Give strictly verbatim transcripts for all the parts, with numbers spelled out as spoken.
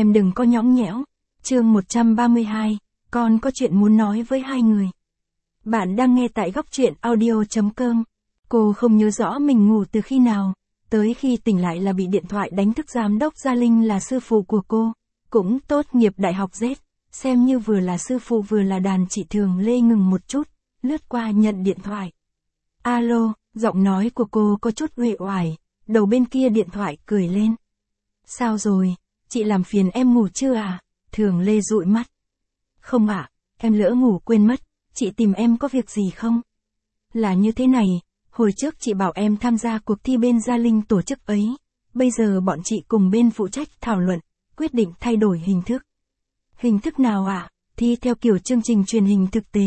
Em đừng có nhõng nhẽo. Chương một trăm ba mươi hai, con có chuyện muốn nói với hai người. Bạn đang nghe tại góc truyện audio chấm com. Cô không nhớ rõ mình ngủ từ khi nào, tới khi tỉnh lại là bị điện thoại đánh thức. Giám đốc Gia Linh là sư phụ của cô, cũng tốt nghiệp đại học Z, xem như vừa là sư phụ vừa là đàn chị Thường Lê ngừng một chút, lướt qua nhận điện thoại. Alo, giọng nói của cô có chút uể oải, đầu bên kia điện thoại cười lên. Sao rồi, chị làm phiền em ngủ chưa à? Thường Lê dụi mắt. Không ạ, em lỡ ngủ quên mất, chị tìm em có việc gì không? Là như thế này, hồi trước chị bảo em tham gia cuộc thi bên Gia Linh tổ chức ấy, bây giờ bọn chị cùng bên phụ trách thảo luận, quyết định thay đổi hình thức. Hình thức nào ạ? À? Thi theo kiểu chương trình truyền hình thực tế.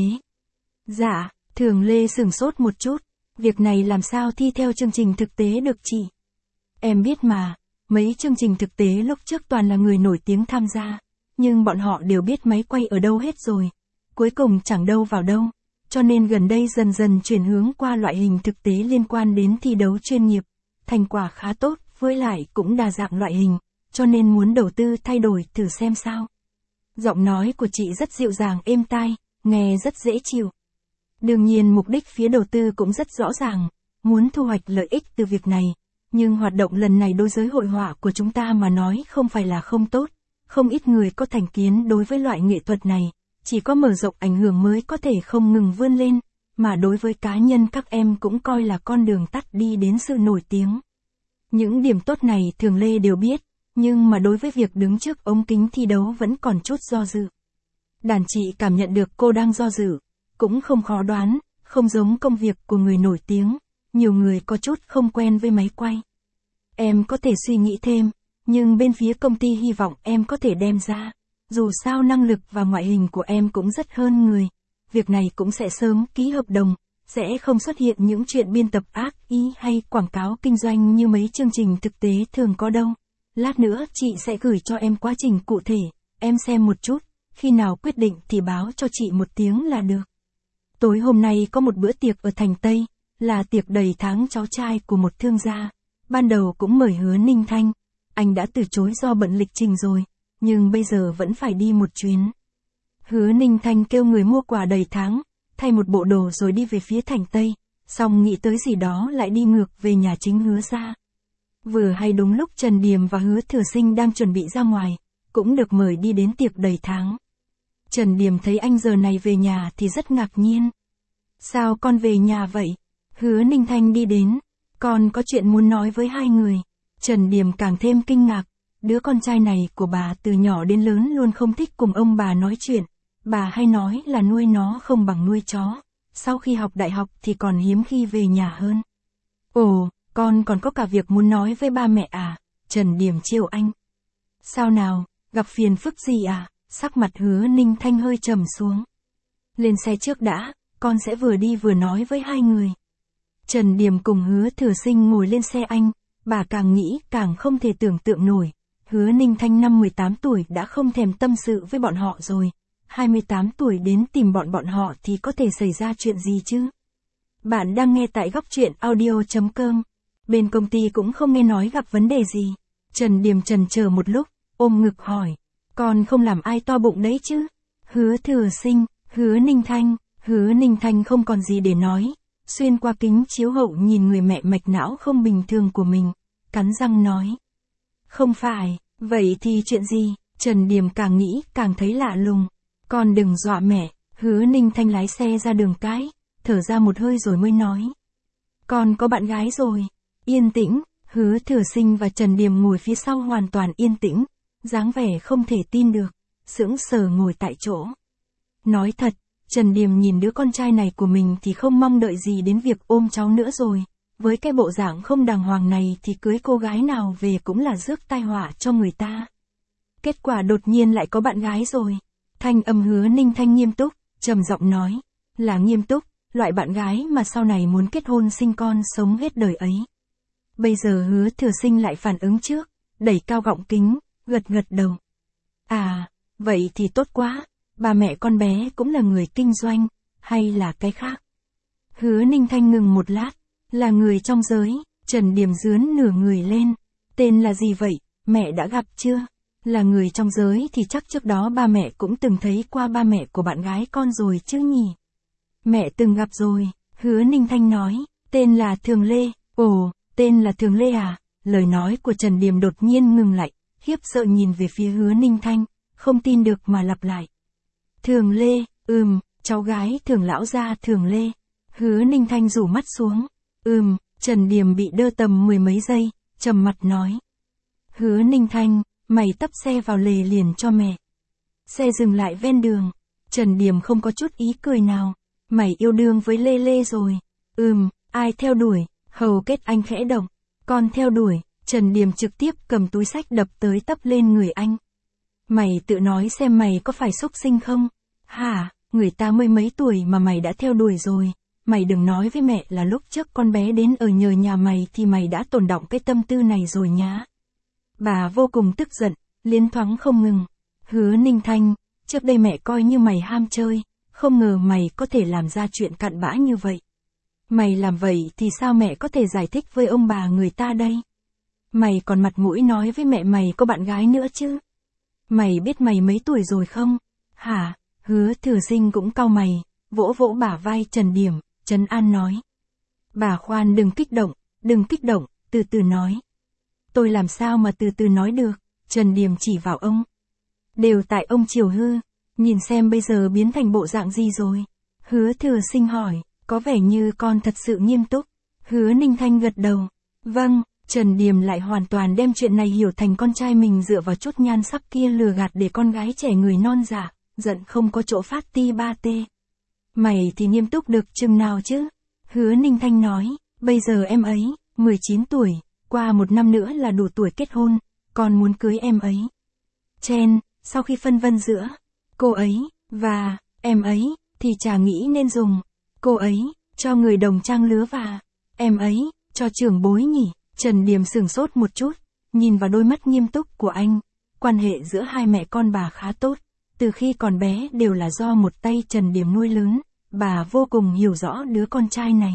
Dạ, Thường Lê sửng sốt một chút, việc này làm sao thi theo chương trình thực tế được chị? Em biết mà, mấy chương trình thực tế lúc trước toàn là người nổi tiếng tham gia, nhưng bọn họ đều biết máy quay ở đâu hết rồi, cuối cùng chẳng đâu vào đâu, cho nên gần đây dần dần chuyển hướng qua loại hình thực tế liên quan đến thi đấu chuyên nghiệp, thành quả khá tốt, với lại cũng đa dạng loại hình, cho nên muốn đầu tư thay đổi thử xem sao. Giọng nói của chị rất dịu dàng êm tai, nghe rất dễ chịu. Đương nhiên mục đích phía đầu tư cũng rất rõ ràng, muốn thu hoạch lợi ích từ việc này, nhưng hoạt động lần này đối với hội họa của chúng ta mà nói không phải là không tốt, không ít người có thành kiến đối với loại nghệ thuật này, chỉ có mở rộng ảnh hưởng mới có thể không ngừng vươn lên, mà đối với cá nhân các em cũng coi là con đường tắt đi đến sự nổi tiếng. Những điểm tốt này Thường Lê đều biết, nhưng mà đối với việc đứng trước ống kính thi đấu vẫn còn chút do dự. Đàn chị cảm nhận được cô đang do dự, cũng không khó đoán, không giống công việc của người nổi tiếng, nhiều người có chút không quen với máy quay. Em có thể suy nghĩ thêm, nhưng bên phía công ty hy vọng em có thể đem ra, dù sao năng lực và ngoại hình của em cũng rất hơn người, việc này cũng sẽ sớm ký hợp đồng, sẽ không xuất hiện những chuyện biên tập ác ý hay quảng cáo kinh doanh như mấy chương trình thực tế thường có đâu. Lát nữa chị sẽ gửi cho em quá trình cụ thể, em xem một chút, khi nào quyết định thì báo cho chị một tiếng là được. Tối hôm nay có một bữa tiệc ở thành Tây, là tiệc đầy tháng cháu trai của một thương gia. Ban đầu cũng mời Hứa Ninh Thanh, anh đã từ chối do bận lịch trình rồi, nhưng bây giờ vẫn phải đi một chuyến. Hứa Ninh Thanh kêu người mua quà đầy tháng, thay một bộ đồ rồi đi về phía thành Tây, xong nghĩ tới gì đó lại đi ngược về nhà chính Hứa gia. Vừa hay đúng lúc Trần Điềm và Hứa Thừa Sinh đang chuẩn bị ra ngoài, cũng được mời đi đến tiệc đầy tháng. Trần Điềm thấy anh giờ này về nhà thì rất ngạc nhiên. Sao con về nhà vậy? Hứa Ninh Thanh đi đến, con có chuyện muốn nói với hai người. Trần Điềm càng thêm kinh ngạc, đứa con trai này của bà từ nhỏ đến lớn luôn không thích cùng ông bà nói chuyện, bà hay nói là nuôi nó không bằng nuôi chó, sau khi học đại học thì còn hiếm khi về nhà hơn. Ồ, con còn có cả việc muốn nói với ba mẹ à? Trần Điềm trêu anh. Sao nào, gặp phiền phức gì à? Sắc mặt Hứa Ninh Thanh hơi trầm xuống. Lên xe trước đã, con sẽ vừa đi vừa nói với hai người. Trần Điềm cùng Hứa Thừa Sinh ngồi lên xe anh, bà càng nghĩ càng không thể tưởng tượng nổi. Hứa Ninh Thanh năm mười tám tuổi đã không thèm tâm sự với bọn họ rồi, hai mươi tám tuổi đến tìm bọn bọn họ thì có thể xảy ra chuyện gì chứ? Bạn đang nghe tại góc truyện audio chấm com. Bên công ty cũng không nghe nói gặp vấn đề gì. Trần Điềm chần chờ một lúc, ôm ngực hỏi. Con không làm ai to bụng đấy chứ? Hứa Thừa Sinh, Hứa Ninh Thanh, Hứa Ninh Thanh không còn gì để nói. Xuyên qua kính chiếu hậu nhìn người mẹ mạch não không bình thường của mình, cắn răng nói. Không phải, vậy thì chuyện gì? Trần Điềm càng nghĩ càng thấy lạ lùng. Con đừng dọa mẹ. Hứa Ninh Thanh lái xe ra đường cái, thở ra một hơi rồi mới nói. Con có bạn gái rồi. Yên tĩnh, Hứa Thừa Sinh và Trần Điềm ngồi phía sau hoàn toàn yên tĩnh, dáng vẻ không thể tin được, sững sờ ngồi tại chỗ. Nói thật, Trần Điềm nhìn đứa con trai này của mình thì không mong đợi gì đến việc ôm cháu nữa rồi, với cái bộ dạng không đàng hoàng này thì cưới cô gái nào về cũng là rước tai họa cho người ta. Kết quả đột nhiên lại có bạn gái rồi. Thanh âm Hứa Ninh Thanh nghiêm túc, trầm giọng nói, là nghiêm túc, loại bạn gái mà sau này muốn kết hôn sinh con sống hết đời ấy. Bây giờ Hứa Thừa Sinh lại phản ứng trước, đẩy cao gọng kính, gật gật đầu. À, vậy thì tốt quá, ba mẹ con bé cũng là người kinh doanh, hay là cái khác? Hứa Ninh Thanh ngừng một lát, là người trong giới. Trần Điềm dướn nửa người lên. Tên là gì vậy, mẹ đã gặp chưa? Là người trong giới thì chắc trước đó ba mẹ cũng từng thấy qua ba mẹ của bạn gái con rồi chứ nhỉ? Mẹ từng gặp rồi, Hứa Ninh Thanh nói, tên là Thường Lê. Ồ, tên là Thường Lê à? Lời nói của Trần Điềm đột nhiên ngừng lại, khiếp sợ nhìn về phía Hứa Ninh Thanh, không tin được mà lặp lại. Thường Lê, ừm, cháu gái Thường lão gia Thường Lê. Hứa Ninh Thanh rủ mắt xuống. Ừm, Trần Điềm bị đơ tầm mười mấy giây, trầm mặt nói. Hứa Ninh Thanh, mày tấp xe vào lề liền cho mẹ. Xe dừng lại ven đường. Trần Điềm không có chút ý cười nào. Mày yêu đương với Lê Lê rồi. Ừm, ai theo đuổi? Hầu kết anh khẽ động. Con theo đuổi. Trần Điềm trực tiếp cầm túi xách đập tới tấp lên người anh. Mày tự nói xem mày có phải xúc sinh không? Hả, người ta mới mấy tuổi mà mày đã theo đuổi rồi. Mày đừng nói với mẹ là lúc trước con bé đến ở nhờ nhà mày thì mày đã tổn động cái tâm tư này rồi nhá. Bà vô cùng tức giận, liên thoáng không ngừng. Hứa Ninh Thanh, trước đây mẹ coi như mày ham chơi, không ngờ mày có thể làm ra chuyện cặn bã như vậy. Mày làm vậy thì sao mẹ có thể giải thích với ông bà người ta đây? Mày còn mặt mũi nói với mẹ mày có bạn gái nữa chứ? Mày biết mày mấy tuổi rồi không? Hả? Hứa Thừa Sinh cũng cau mày, vỗ vỗ bả vai Trần Điềm, trấn an nói. Bà khoan đừng kích động, đừng kích động, từ từ nói. Tôi làm sao mà từ từ nói được, Trần Điềm chỉ vào ông. Đều tại ông Triều Hư, nhìn xem bây giờ biến thành bộ dạng gì rồi. Hứa Thừa Sinh hỏi, có vẻ như con thật sự nghiêm túc. Hứa Ninh Thanh gật đầu. Vâng, Trần Điềm lại hoàn toàn đem chuyện này hiểu thành con trai mình dựa vào chút nhan sắc kia lừa gạt để con gái trẻ người non dạ, giận không có chỗ phát ti ba tê. Mày thì nghiêm túc được chừng nào chứ? Hứa Ninh Thanh nói, bây giờ em ấy, mười chín tuổi, qua một năm nữa là đủ tuổi kết hôn, con muốn cưới em ấy. Chen, sau khi phân vân giữa cô ấy và em ấy, thì chả nghĩ nên dùng cô ấy cho người đồng trang lứa và em ấy cho trưởng bối nhỉ. Trần Điềm sửng sốt một chút, nhìn vào đôi mắt nghiêm túc của anh. Quan hệ giữa hai mẹ con bà khá tốt, từ khi còn bé đều là do một tay Trần Điềm nuôi lớn, bà vô cùng hiểu rõ đứa con trai này.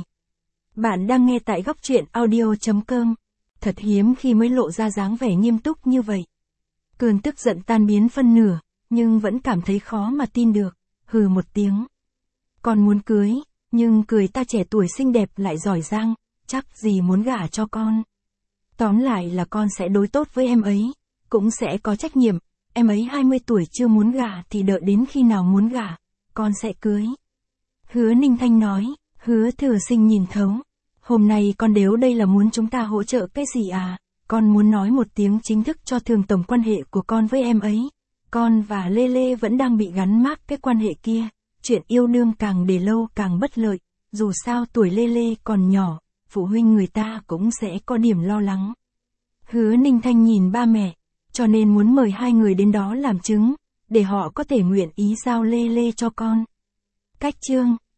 Bạn đang nghe tại góc truyện audio chấm com. Thật hiếm khi mới lộ ra dáng vẻ nghiêm túc như vậy. Cơn tức giận tan biến phân nửa, nhưng vẫn cảm thấy khó mà tin được, hừ một tiếng. Con muốn cưới, nhưng cười ta trẻ tuổi xinh đẹp lại giỏi giang, chắc gì muốn gả cho con. Tóm lại là con sẽ đối tốt với em ấy, cũng sẽ có trách nhiệm, em ấy hai mươi tuổi chưa muốn gả thì đợi đến khi nào muốn gả, con sẽ cưới. Hứa Ninh Thanh nói, Hứa Thừa Sinh nhìn thấu. Hôm nay con đếu đây là muốn chúng ta hỗ trợ cái gì à? Con muốn nói một tiếng chính thức cho Thường tổng quan hệ của con với em ấy. Con và Lê Lê vẫn đang bị gắn mác cái quan hệ kia, chuyện yêu đương càng để lâu càng bất lợi, dù sao tuổi Lê Lê còn nhỏ, phụ huynh người ta cũng sẽ có điểm lo lắng. Hứa Ninh Thanh nhìn ba mẹ, cho nên muốn mời hai người đến đó làm chứng, để họ có thể nguyện ý giao Lê Lê cho con. Cách chương